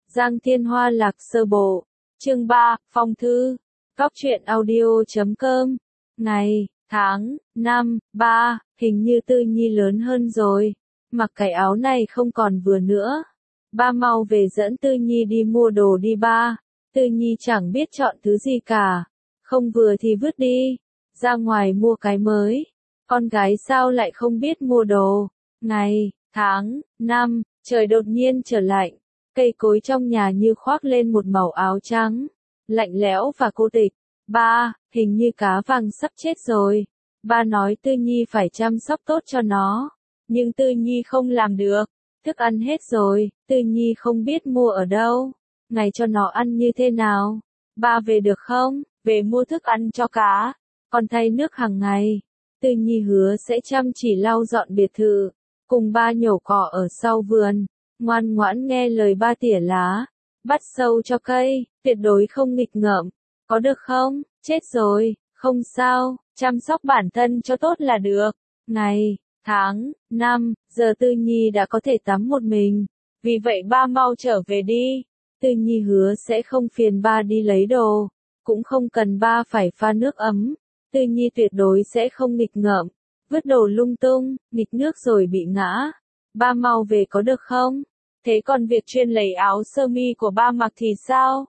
Giang Thiên Hoa Lạc sơ bộ. Chương 3, Phong thư. Góc truyện audio.com. Ngày, tháng, năm, 3, hình như Tư Nhi lớn hơn rồi. Mặc cái áo này không còn vừa nữa. Ba mau về dẫn Tư Nhi đi mua đồ đi ba. Tư Nhi chẳng biết chọn thứ gì cả. Không vừa thì vứt đi. Ra ngoài mua cái mới. Con gái sao lại không biết mua đồ. Ngày, tháng, năm, trời đột nhiên trở lạnh. Cây cối trong nhà như khoác lên một màu áo trắng. Lạnh lẽo và cô tịch. Ba, hình như cá vàng sắp chết rồi. Ba nói Tư Nhi phải chăm sóc tốt cho nó. Nhưng Tư Nhi không làm được. Thức ăn hết rồi, Tư Nhi không biết mua ở đâu. Ngày cho nó ăn như thế nào? Ba về được không? Về mua thức ăn cho cá. Còn thay nước hàng ngày. Tư Nhi hứa sẽ chăm chỉ lau dọn biệt thự. Cùng ba nhổ cỏ ở sau vườn. Ngoan ngoãn nghe lời ba tỉa lá. Bắt sâu cho cây, tuyệt đối không nghịch ngợm. Có được không? Chết rồi, không sao, chăm sóc bản thân cho tốt là được. Ngày, tháng, năm, giờ Tư Nhi đã có thể tắm một mình. Vì vậy ba mau trở về đi. Tư Nhi hứa sẽ không phiền ba đi lấy đồ. Cũng không cần ba phải pha nước ấm. Tư Nhi tuyệt đối sẽ không nghịch ngợm. Vứt đồ lung tung, nghịch nước rồi bị ngã. Ba mau về có được không? Thế còn việc chuyên lấy áo sơ mi của ba mặc thì sao?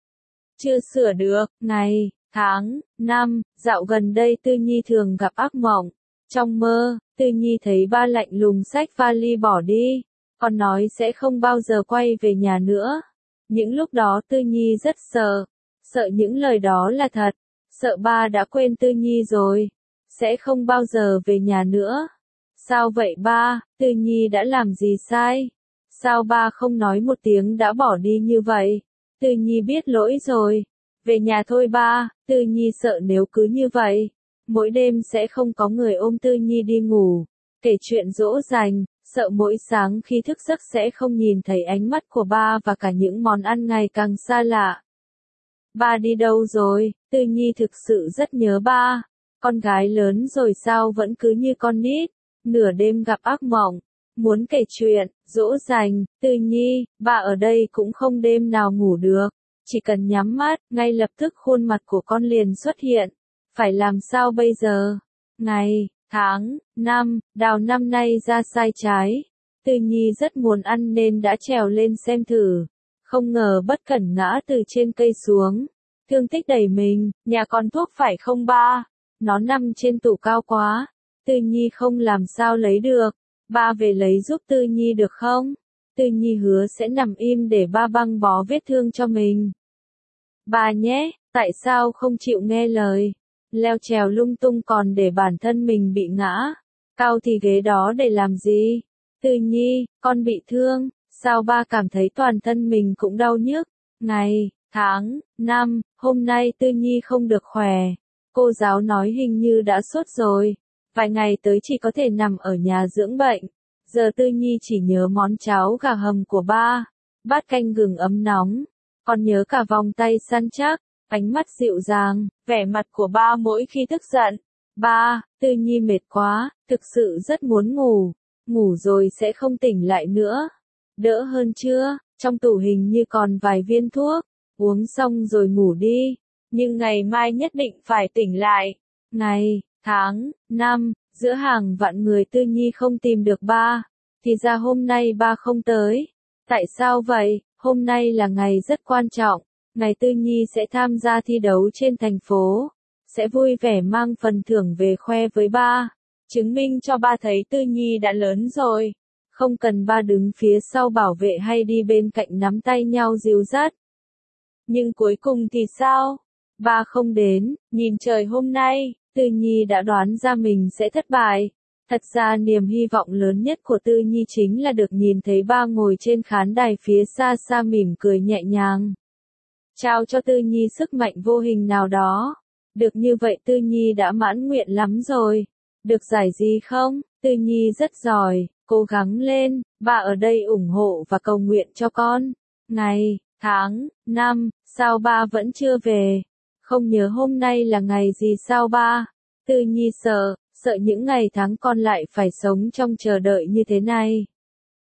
Chưa sửa được. Ngày, tháng, năm, dạo gần đây Tư Nhi thường gặp ác mộng. Trong mơ, Tư Nhi thấy ba lạnh lùng xách vali bỏ đi. Còn nói sẽ không bao giờ quay về nhà nữa. Những lúc đó Tư Nhi rất sợ. Sợ những lời đó là thật. Sợ ba đã quên Tư Nhi rồi. Sẽ không bao giờ về nhà nữa. Sao vậy ba? Tư Nhi đã làm gì sai? Sao ba không nói một tiếng đã bỏ đi như vậy? Tư Nhi biết lỗi rồi. Về nhà thôi ba. Tư Nhi sợ nếu cứ như vậy, mỗi đêm sẽ không có người ôm Tư Nhi đi ngủ. Kể chuyện dỗ dành, sợ mỗi sáng khi thức giấc sẽ không nhìn thấy ánh mắt của ba và cả những món ăn ngày càng xa lạ. Ba đi đâu rồi? Tư Nhi thực sự rất nhớ ba. Con gái lớn rồi sao vẫn cứ như con nít. Nửa đêm gặp ác mộng. Muốn kể chuyện, dỗ dành, Tư Nhi, ba ở đây cũng không đêm nào ngủ được. Chỉ cần nhắm mắt, ngay lập tức khuôn mặt của con liền xuất hiện. Phải làm sao bây giờ? Ngày, tháng, năm, đào năm nay ra sai trái. Tư Nhi rất muốn ăn nên đã trèo lên xem thử. Không ngờ bất cẩn ngã từ trên cây xuống. Thương tích đầy mình, nhà còn thuốc phải không ba? Nó nằm trên tủ cao quá. Tư Nhi không làm sao lấy được. Ba về lấy giúp Tư Nhi được không? Tư Nhi hứa sẽ nằm im để ba băng bó vết thương cho mình. Ba nhé, tại sao không chịu nghe lời? Leo trèo lung tung còn để bản thân mình bị ngã. Cao thì ghế đó để làm gì? Tư Nhi, con bị thương, sao ba cảm thấy toàn thân mình cũng đau nhức? Ngày, tháng, năm, hôm nay Tư Nhi không được khỏe. Cô giáo nói hình như đã sốt rồi. Vài ngày tới chỉ có thể nằm ở nhà dưỡng bệnh. Giờ Tư Nhi chỉ nhớ món cháo gà hầm của ba, bát canh gừng ấm nóng, còn nhớ cả vòng tay săn chắc, ánh mắt dịu dàng, vẻ mặt của ba mỗi khi tức giận. Ba, Tư Nhi mệt quá, thực sự rất muốn ngủ, ngủ rồi sẽ không tỉnh lại nữa. Đỡ hơn chưa? Trong tủ hình như còn vài viên thuốc, uống xong rồi ngủ đi, nhưng ngày mai nhất định phải tỉnh lại. Ngày, tháng, năm, giữa hàng vạn người Tư Nhi không tìm được ba. Thì ra hôm nay ba không tới. Tại sao vậy? Hôm nay là ngày rất quan trọng. Ngày Tư Nhi sẽ tham gia thi đấu trên thành phố. Sẽ vui vẻ mang phần thưởng về khoe với ba. Chứng minh cho ba thấy Tư Nhi đã lớn rồi. Không cần ba đứng phía sau bảo vệ hay đi bên cạnh nắm tay nhau dìu dắt. Nhưng cuối cùng thì sao? Ba không đến, nhìn trời hôm nay, Tư Nhi đã đoán ra mình sẽ thất bại. Thật ra niềm hy vọng lớn nhất của Tư Nhi chính là được nhìn thấy ba ngồi trên khán đài phía xa xa mỉm cười nhẹ nhàng. Trao cho Tư Nhi sức mạnh vô hình nào đó. Được như vậy Tư Nhi đã mãn nguyện lắm rồi. Được giải gì không? Tư Nhi rất giỏi, cố gắng lên, ba ở đây ủng hộ và cầu nguyện cho con. Ngày, tháng, năm, sao ba vẫn chưa về? Không nhớ hôm nay là ngày gì sao ba? Tư Nhi sợ những ngày tháng còn lại phải sống trong chờ đợi như thế này.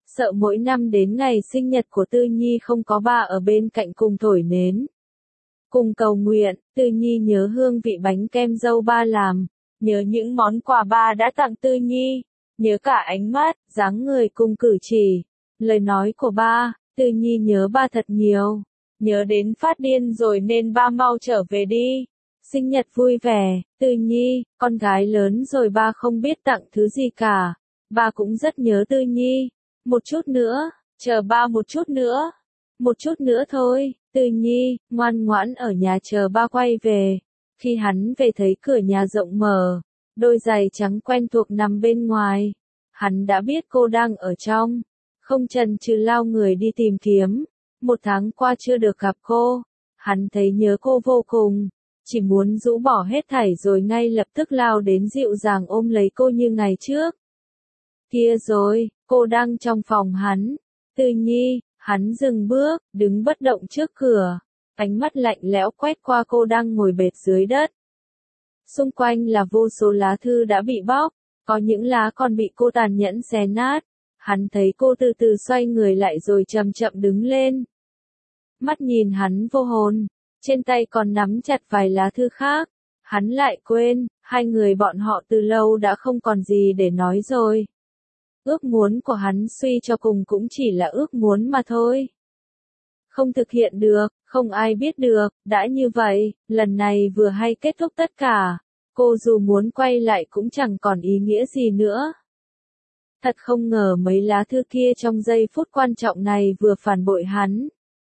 sợ mỗi năm đến ngày sinh nhật của Tư Nhi không có ba ở bên cạnh cùng thổi nến. Cùng cầu nguyện, Tư Nhi nhớ hương vị bánh kem dâu ba làm, nhớ những món quà ba đã tặng Tư Nhi, nhớ cả ánh mắt, dáng người cùng cử chỉ, lời nói của ba, Tư Nhi nhớ ba thật nhiều, nhớ đến phát điên rồi nên ba mau trở về đi. Sinh nhật vui vẻ, Tư Nhi, con gái lớn rồi ba không biết tặng thứ gì cả, ba cũng rất nhớ Tư Nhi, một chút nữa, chờ ba một chút nữa, một chút nữa thôi. Tư Nhi, ngoan ngoãn ở nhà chờ ba quay về. Khi hắn về thấy cửa nhà rộng mở, đôi giày trắng quen thuộc nằm bên ngoài. Hắn đã biết cô đang ở trong. Không chần chừ lao người đi tìm kiếm. 1 tháng qua chưa được gặp cô. Hắn thấy nhớ cô vô cùng. Chỉ muốn rũ bỏ hết thảy rồi ngay lập tức lao đến dịu dàng ôm lấy cô như ngày trước. Kia rồi, cô đang trong phòng hắn. Tư Nhi. Hắn dừng bước, đứng bất động trước cửa, ánh mắt lạnh lẽo quét qua cô đang ngồi bệt dưới đất. Xung quanh là vô số lá thư đã bị bóc, có những lá còn bị cô tàn nhẫn xé nát. Hắn thấy cô từ từ xoay người lại rồi chậm chậm đứng lên. Mắt nhìn hắn vô hồn, trên tay còn nắm chặt vài lá thư khác. Hắn lại quên, hai người bọn họ từ lâu đã không còn gì để nói rồi. Ước muốn của hắn suy cho cùng cũng chỉ là ước muốn mà thôi. Không thực hiện được, không ai biết được, đã như vậy, lần này vừa hay kết thúc tất cả. Cô dù muốn quay lại cũng chẳng còn ý nghĩa gì nữa. Thật không ngờ mấy lá thư kia trong giây phút quan trọng này vừa phản bội hắn.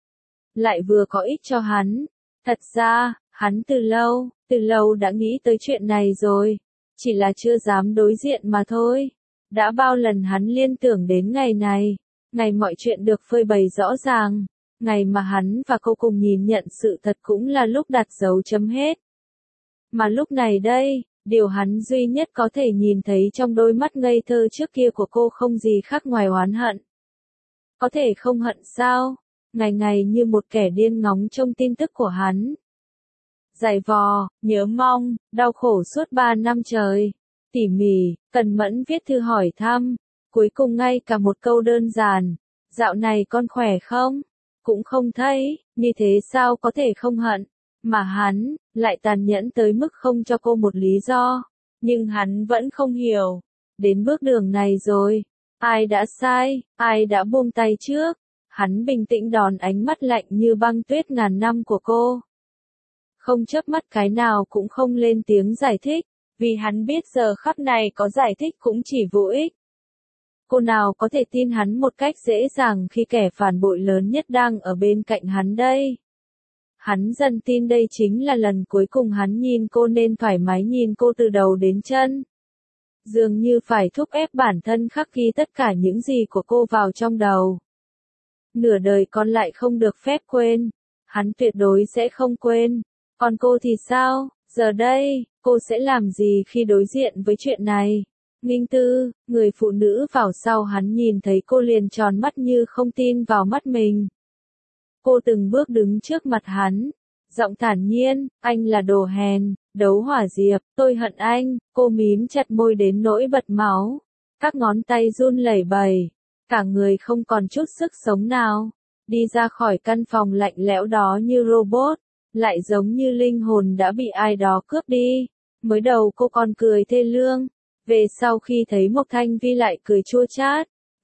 Lại vừa có ích cho hắn. Thật ra, hắn từ lâu đã nghĩ tới chuyện này rồi. Chỉ là chưa dám đối diện mà thôi. Đã bao lần hắn liên tưởng đến ngày này, ngày mọi chuyện được phơi bày rõ ràng, ngày mà hắn và cô cùng nhìn nhận sự thật cũng là lúc đặt dấu chấm hết. Mà lúc này đây, điều hắn duy nhất có thể nhìn thấy trong đôi mắt ngây thơ trước kia của cô không gì khác ngoài oán hận. Có thể không hận sao? Ngày ngày như một kẻ điên ngóng trông tin tức của hắn. Dày vò, nhớ mong, đau khổ suốt 3 năm trời. Tỉ mỉ, cẩn mẫn viết thư hỏi thăm, cuối cùng ngay cả một câu đơn giản, dạo này con khỏe không? Cũng không thấy, như thế sao có thể không hận, mà hắn, lại tàn nhẫn tới mức không cho cô một lý do, nhưng hắn vẫn không hiểu, đến bước đường này rồi, ai đã sai, ai đã buông tay trước, hắn bình tĩnh đón ánh mắt lạnh như băng tuyết ngàn năm của cô. Không chớp mắt cái nào cũng không lên tiếng giải thích. Vì hắn biết giờ khắc này có giải thích cũng chỉ vô ích. Cô nào có thể tin hắn một cách dễ dàng khi kẻ phản bội lớn nhất đang ở bên cạnh hắn đây. Hắn dần tin đây chính là lần cuối cùng hắn nhìn cô nên thoải mái nhìn cô từ đầu đến chân. Dường như phải thúc ép bản thân khắc ghi tất cả những gì của cô vào trong đầu. Nửa đời còn lại không được phép quên. Hắn tuyệt đối sẽ không quên. Còn cô thì sao? Giờ đây, cô sẽ làm gì khi đối diện với chuyện này? Nghinh Tư, người phụ nữ vào sau hắn nhìn thấy cô liền tròn mắt như không tin vào mắt mình. Cô từng bước đứng trước mặt hắn, giọng thản nhiên, anh là đồ hèn, đấu hỏa diệp, tôi hận anh, cô mím chặt môi đến nỗi bật máu. Các ngón tay run lẩy bẩy, cả người không còn chút sức sống nào. Đi ra khỏi căn phòng lạnh lẽo đó như robot. Lại giống như linh hồn đã bị ai đó cướp đi. Mới đầu cô còn cười thê lương. Về sau khi thấy Mộc Thanh Vi lại cười chua chát.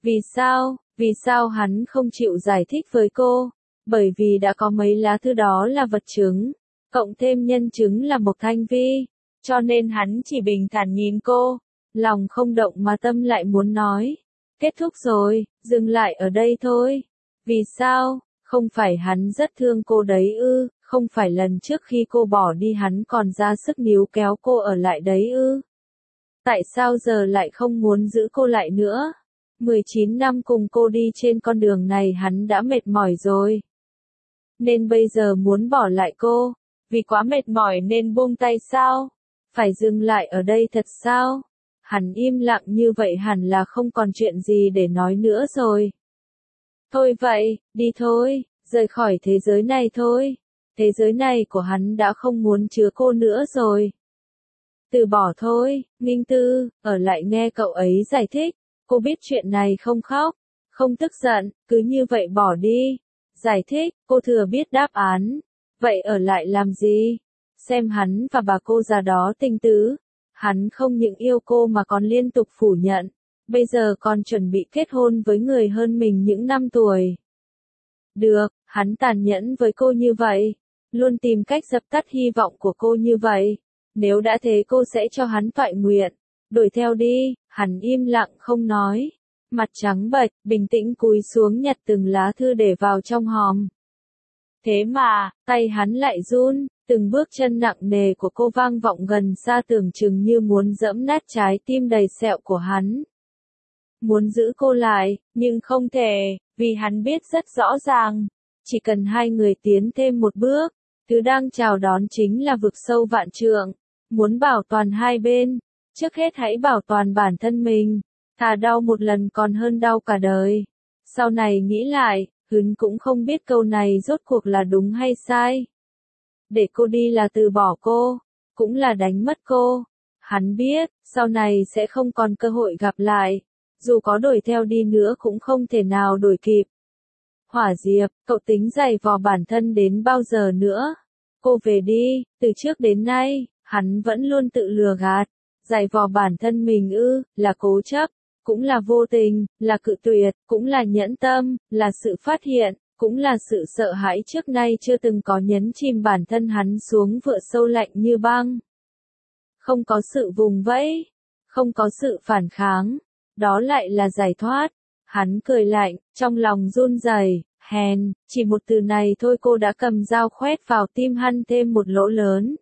Vì sao hắn không chịu giải thích với cô? Bởi vì đã có mấy lá thư đó là vật chứng. Cộng thêm nhân chứng là Mộc Thanh Vi. Cho nên hắn chỉ bình thản nhìn cô. Lòng không động mà tâm lại muốn nói. Kết thúc rồi, dừng lại ở đây thôi. Vì sao? Không phải hắn rất thương cô đấy ư? Không phải lần trước khi cô bỏ đi hắn còn ra sức níu kéo cô ở lại đấy ư? Tại sao giờ lại không muốn giữ cô lại nữa? 19 năm cùng cô đi trên con đường này hắn đã mệt mỏi rồi. Nên bây giờ muốn bỏ lại cô, vì quá mệt mỏi nên buông tay sao? Phải dừng lại ở đây thật sao? Hắn im lặng như vậy hẳn là không còn chuyện gì để nói nữa rồi. Thôi vậy, đi thôi, rời khỏi thế giới này thôi. Thế giới này của hắn đã không muốn chứa cô nữa rồi. Từ bỏ thôi, Nghinh Tư, ở lại nghe cậu ấy giải thích. Cô biết chuyện này không khóc, Không tức giận, cứ như vậy bỏ đi. Giải thích, cô thừa biết đáp án. Vậy ở lại làm gì? Xem hắn và bà cô già đó tình tứ. Hắn không những yêu cô mà còn liên tục phủ nhận. Bây giờ còn chuẩn bị kết hôn với người hơn mình những năm tuổi. Được, hắn tàn nhẫn với cô như vậy. Luôn tìm cách dập tắt hy vọng của cô như vậy. Nếu đã thế cô sẽ cho hắn toại nguyện. Đuổi theo đi, hắn im lặng không nói. Mặt trắng bệch, bình tĩnh cúi xuống nhặt từng lá thư để vào trong hòm. Thế mà, tay hắn lại run, từng bước chân nặng nề của cô vang vọng gần xa tưởng chừng như muốn giẫm nát trái tim đầy sẹo của hắn. Muốn giữ cô lại, nhưng không thể, vì hắn biết rất rõ ràng. Chỉ cần hai người tiến thêm một bước, thứ đang chào đón chính là vực sâu vạn trượng. Muốn bảo toàn hai bên, trước hết hãy bảo toàn bản thân mình. Thà đau một lần còn hơn đau cả đời. Sau này nghĩ lại, Hứng cũng không biết câu này rốt cuộc là đúng hay sai. Để cô đi là từ bỏ cô, cũng là đánh mất cô. Hắn biết, sau này sẽ không còn cơ hội gặp lại. Dù có đuổi theo đi nữa cũng không thể nào đuổi kịp. Hỏa Diệp, cậu tính giày vò bản thân đến bao giờ nữa? Cô về đi, từ trước đến nay, hắn vẫn luôn tự lừa gạt. Giày vò bản thân mình là cố chấp, cũng là vô tình, là cự tuyệt, cũng là nhẫn tâm, là sự phát hiện, cũng là sự sợ hãi trước nay chưa từng có nhấn chìm bản thân hắn xuống vựa sâu lạnh như băng. Không có sự vùng vẫy, không có sự phản kháng, đó lại là giải thoát. Hắn cười lạnh, trong lòng run rẩy, hèn, chỉ một từ này thôi cô đã cầm dao khoét vào tim hắn thêm một lỗ lớn.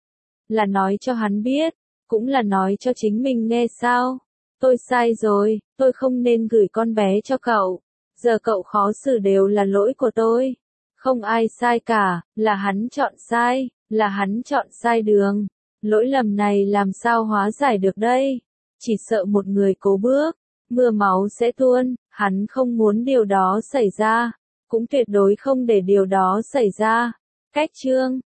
Là nói cho hắn biết, cũng là nói cho chính mình nghe sao. Tôi sai rồi, tôi không nên gửi con bé cho cậu. Giờ cậu khó xử đều là lỗi của tôi. Không ai sai cả, là hắn chọn sai, là hắn chọn sai đường. Lỗi lầm này làm sao hóa giải được đây? Chỉ sợ một người cố bước, mưa máu sẽ tuôn, hắn không muốn điều đó xảy ra, cũng tuyệt đối không để điều đó xảy ra. Cách chương